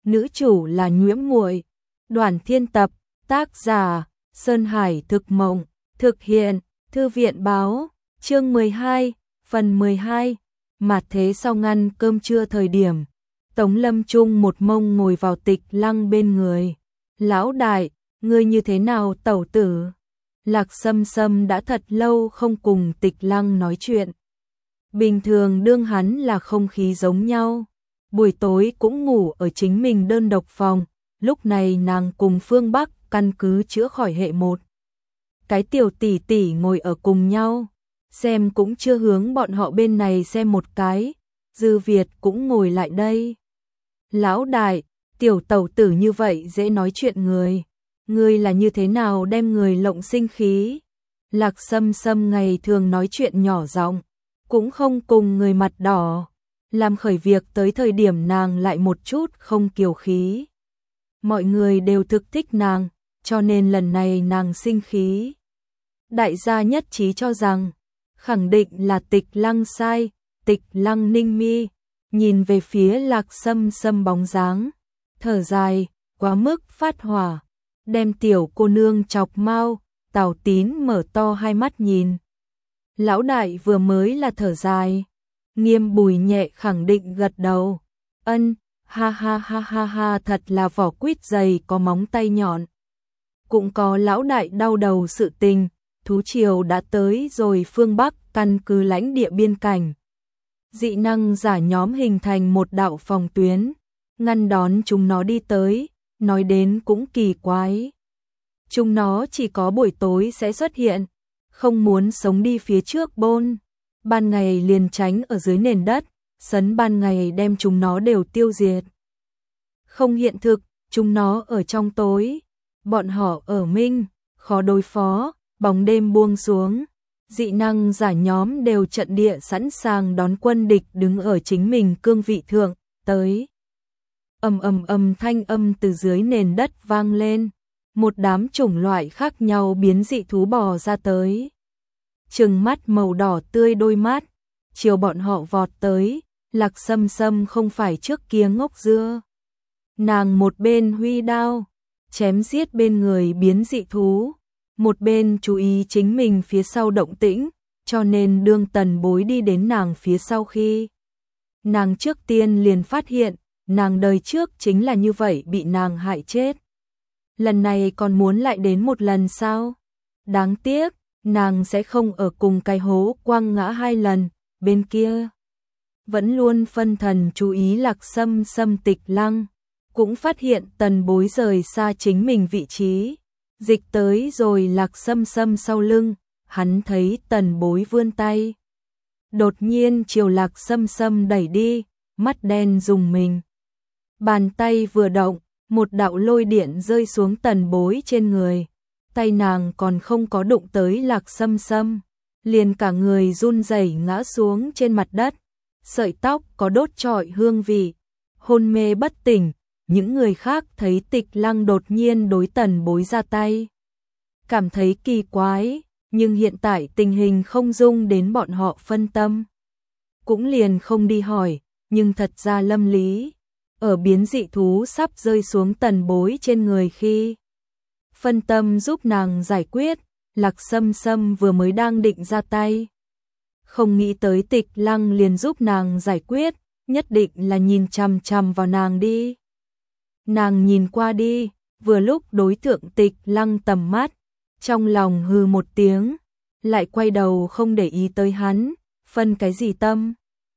nữ chủ là Nhuễm Muội. Đoàn Thiên tập, tác giả Sơn Hải Thực Mộng, thực hiện Thư viện báo, chương 12, phần 12. Mạt thế sau ngăn cơm trưa thời điểm, Tống Lâm Trung một mông ngồi vào Tịch Lăng bên người. Lão đại, ngươi như thế nào tẩu tử? Lạc Sâm Sâm đã thật lâu không cùng Tịch Lăng nói chuyện. Bình thường đương hắn là không khí giống nhau. Buổi tối cũng ngủ ở chính mình đơn độc phòng. Lúc này nàng cùng Phương Bắc căn cứ chữa khỏi hệ một. Cái tiểu tỷ tỷ ngồi ở cùng nhau. Xem cũng chưa hướng bọn họ bên này xem một cái. Dư Việt cũng ngồi lại đây. Lão đại, tiểu tẩu tử như vậy dễ nói chuyện người. Ngươi là như thế nào đem người lộng sinh khí? Lạc Sâm Sâm ngày thường nói chuyện nhỏ giọng, cũng không cùng người mặt đỏ. Làm khởi việc tới thời điểm nàng lại một chút không kiều khí. Mọi người đều thực thích nàng, cho nên lần này nàng sinh khí. Đại gia nhất trí cho rằng, khẳng định là Tịch Lăng sai. Tịch Lăng ninh mi, nhìn về phía Lạc Sâm Sâm bóng dáng, thở dài, quá mức phát hỏa, đem tiểu cô nương chọc mau. Tào Tín mở to hai mắt nhìn. Lão đại vừa mới là thở dài. Nghiêm Bùi nhẹ khẳng định gật đầu. Ân, ha ha ha ha ha, thật là vỏ quýt dày có móng tay nhọn. Cũng có lão đại đau đầu sự tình. Thú triều đã tới rồi, phương Bắc căn cứ lãnh địa biên cảnh. Dị năng giả nhóm hình thành một đạo phòng tuyến, ngăn đón chúng nó đi tới. Nói đến cũng kỳ quái. Chúng nó chỉ có buổi tối sẽ xuất hiện, không muốn sống đi phía trước bôn. Ban ngày liền tránh ở dưới nền đất, sấn ban ngày đem chúng nó đều tiêu diệt. Không hiện thực, chúng nó ở trong tối, bọn họ ở minh, khó đối phó. Bóng đêm buông xuống, dị năng giả nhóm đều trận địa sẵn sàng đón quân địch đứng ở chính mình cương vị thượng, tới. Ầm ầm ầm, thanh âm từ dưới nền đất vang lên, một đám chủng loại khác nhau biến dị thú bò ra tới. Trừng mắt màu đỏ tươi đôi mắt, chiều bọn họ vọt tới. Lạc Sâm Sâm không phải trước kia ngốc dưa. Nàng một bên huy đao, chém giết bên người biến dị thú, một bên chú ý chính mình phía sau động tĩnh, cho nên đương Tần Bối đi đến nàng phía sau khi. Nàng trước tiên liền phát hiện, nàng đời trước chính là như vậy bị nàng hại chết. Lần này còn muốn lại đến một lần sao? Đáng tiếc, nàng sẽ không ở cùng cái hố quăng ngã hai lần, bên kia. Vẫn luôn phân thần chú ý Lạc Sâm Sâm. Tịch Lăng cũng phát hiện Tần Bối rời xa chính mình vị trí. Dịch tới rồi Lạc Sâm Sâm sau lưng, hắn thấy Tần Bối vươn tay. Đột nhiên chiều Lạc Sâm Sâm đẩy đi, mắt đen rùng mình. Bàn tay vừa động, một đạo lôi điện rơi xuống Tần Bối trên người. Tay nàng còn không có đụng tới Lạc Sâm Sâm, liền cả người run rẩy ngã xuống trên mặt đất. Sợi tóc có đốt trọi hương vị, hôn mê bất tỉnh. Những người khác thấy Tịch Lăng đột nhiên đối Tần Bối ra tay, cảm thấy kỳ quái, nhưng hiện tại tình hình không dung đến bọn họ phân tâm. Cũng liền không đi hỏi, nhưng thật ra Lâm Lý, ở biến dị thú sắp rơi xuống Tần Bối trên người khi phân tâm giúp nàng giải quyết. Lạc Sâm Sâm vừa mới đang định ra tay, không nghĩ tới Tịch Lăng liền giúp nàng giải quyết, nhất định là nhìn chằm chằm vào nàng đi. Nàng nhìn qua đi, vừa lúc đối tượng Tịch Lăng tầm mắt, trong lòng hừ một tiếng, lại quay đầu không để ý tới hắn, phân cái gì tâm.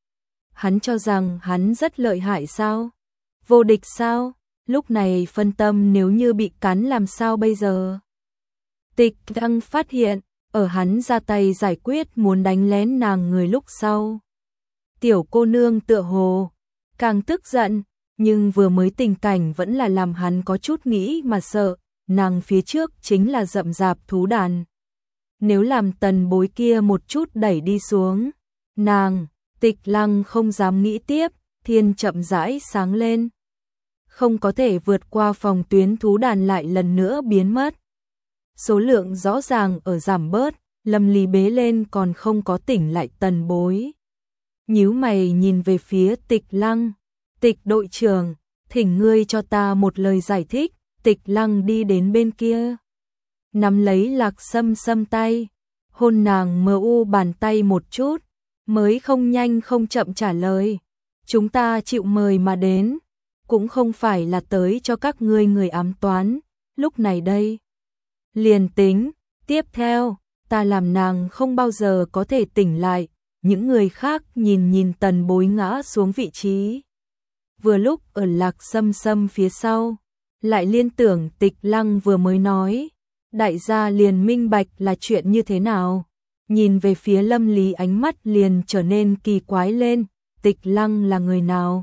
Hắn cho rằng hắn rất lợi hại sao? Vô địch sao? Lúc này phân tâm nếu như bị cắn làm sao bây giờ? Tịch Lăng phát hiện, ở hắn ra tay giải quyết muốn đánh lén nàng người lúc sau. Tiểu cô nương tựa hồ càng tức giận, nhưng vừa mới tình cảnh vẫn là làm hắn có chút nghĩ mà sợ. Nàng phía trước chính là rậm rạp thú đàn. Nếu làm Tần Bối kia một chút đẩy đi xuống, nàng, Tịch Lăng không dám nghĩ tiếp. Thiên chậm rãi sáng lên, không có thể vượt qua phòng tuyến, thú đàn lại lần nữa biến mất. Số lượng rõ ràng ở giảm bớt. Lâm Lý bế lên còn không có tỉnh lại Tần Bối, nhíu mày nhìn về phía Tịch Lăng. Tịch đội trưởng, thỉnh ngươi cho ta một lời giải thích. Tịch Lăng đi đến bên kia, nắm lấy Lạc Sâm Sâm tay, hôn nàng mờ u bàn tay một chút, mới không nhanh không chậm trả lời. Chúng ta chịu mời mà đến, cũng không phải là tới cho các ngươi người ám toán, lúc này đây. Liền tính, tiếp theo, ta làm nàng không bao giờ có thể tỉnh lại. Những người khác nhìn Tần Bối ngã xuống vị trí. Vừa lúc ở Lạc Sâm Sâm phía sau, lại liên tưởng Tịch Lăng vừa mới nói. Đại gia liền minh bạch là chuyện như thế nào. Nhìn về phía Lâm Lý ánh mắt liền trở nên kỳ quái lên. Tịch Lăng là người nào?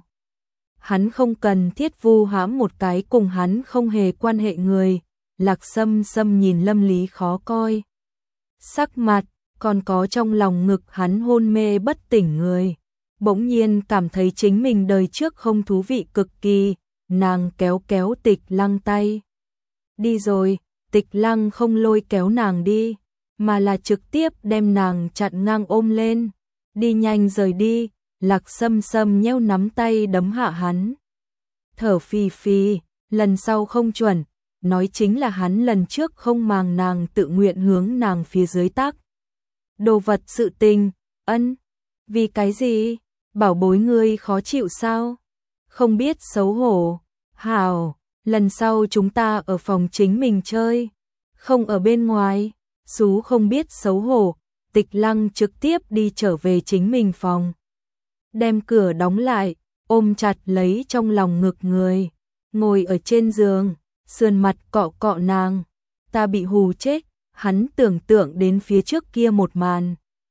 Hắn không cần thiết vu hãm một cái cùng hắn không hề quan hệ người. Lạc Sâm Sâm nhìn Lâm Lý khó coi sắc mặt, còn có trong lòng ngực hắn hôn mê bất tỉnh người. Bỗng nhiên cảm thấy chính mình đời trước không thú vị cực kỳ. Nàng kéo kéo Tịch Lăng tay. Đi rồi. Tịch Lăng không lôi kéo nàng đi, mà là trực tiếp đem nàng chặn ngang ôm lên. Đi nhanh rời đi. Lạc Sâm Sâm nheo nắm tay đấm hạ hắn. Thở phì phì, lần sau không chuẩn. Nói chính là hắn lần trước không màng nàng tự nguyện hướng nàng phía dưới tắc. Đồ vật sự tình, ân. Vì cái gì? Bảo bối ngươi khó chịu sao? Không biết xấu hổ. Hảo, lần sau chúng ta ở phòng chính mình chơi, không ở bên ngoài. Sú không biết xấu hổ. Tịch Lăng trực tiếp đi trở về chính mình phòng, đem cửa đóng lại, ôm chặt lấy trong lòng ngực người, ngồi ở trên giường, sườn mặt cọ cọ nàng. Ta bị hù chết. Hắn tưởng tượng đến phía trước kia một màn.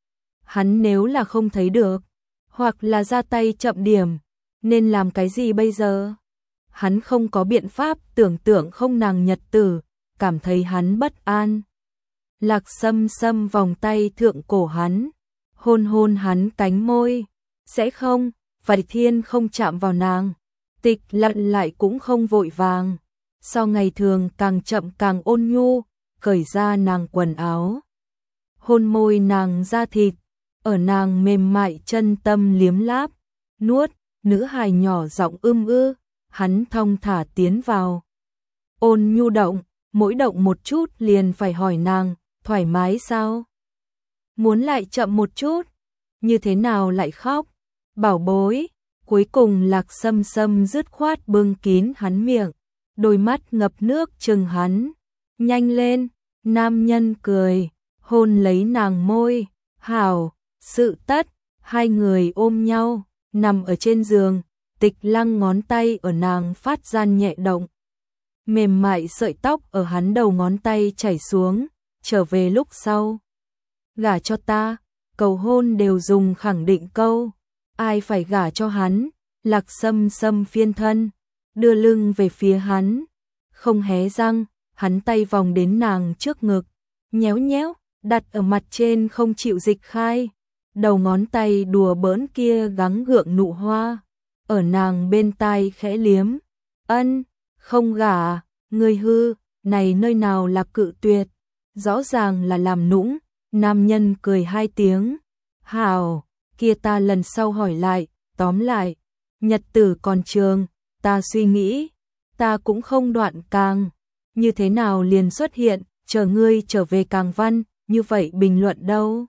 Hắn nếu là không thấy được, hoặc là ra tay chậm điểm, nên làm cái gì bây giờ? Hắn không có biện pháp tưởng tượng không nàng nhật tử, cảm thấy hắn bất an. Lạc Sâm Sâm vòng tay thượng cổ hắn, hôn hôn hắn cánh môi. Sẽ không, Vài Thiên không chạm vào nàng. Tịch Lặng lại cũng không vội vàng. So ngày thường càng chậm càng ôn nhu, cởi ra nàng quần áo. Hôn môi nàng da thịt, ở nàng mềm mại chân tâm liếm láp, nuốt, nữ hài nhỏ giọng ư, hắn thong thả tiến vào. Ôn nhu động, mỗi động một chút liền phải hỏi nàng, thoải mái sao? Muốn lại chậm một chút, như thế nào lại khóc? Bảo bối, cuối cùng Lạc Sâm Sâm dứt khoát bưng kín hắn miệng, đôi mắt ngập nước trừng hắn. Nhanh lên, nam nhân cười, hôn lấy nàng môi. Hảo, sự tất, hai người ôm nhau, nằm ở trên giường. Tịch Lăng ngón tay ở nàng phát gian nhẹ động. Mềm mại sợi tóc ở hắn đầu ngón tay chảy xuống, trở về lúc sau. Gả cho ta, cầu hôn đều dùng khẳng định câu. Ai phải gả cho hắn? Lạc Sâm Sâm phiên thân, đưa lưng về phía hắn, không hé răng. Hắn tay vòng đến nàng trước ngực, nhéo nhéo, đặt ở mặt trên không chịu dịch khai. Đầu ngón tay đùa bỡn kia gắng gượng nụ hoa, ở nàng bên tai khẽ liếm. Ân, không gả, ngươi hư, này nơi nào là cự tuyệt, rõ ràng là làm nũng. Nam nhân cười hai tiếng. Hảo, kia ta lần sau hỏi lại. Tóm lại, nhật tử còn trường, ta suy nghĩ, ta cũng không đoạn càng. Như thế nào liền xuất hiện, chờ ngươi trở về càng văn, như vậy bình luận đâu.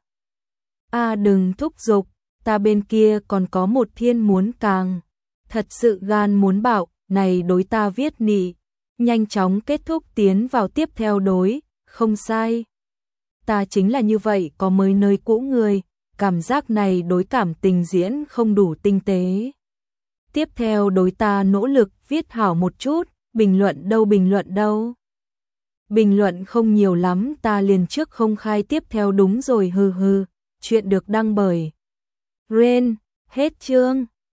Đừng thúc giục, ta bên kia còn có một thiên muốn càng. Thật sự gan muốn bạo, này đối ta viết nị. Nhanh chóng kết thúc tiến vào tiếp theo đối, không sai. Ta chính là như vậy có mới nơi cũ người, cảm giác này đối cảm tình diễn không đủ tinh tế. Tiếp theo đối ta nỗ lực viết hảo một chút, bình luận đâu bình luận đâu. Bình luận không nhiều lắm ta liền trước không khai tiếp theo đúng rồi hừ hừ. Chuyện được đăng bởi Ren, hết chương.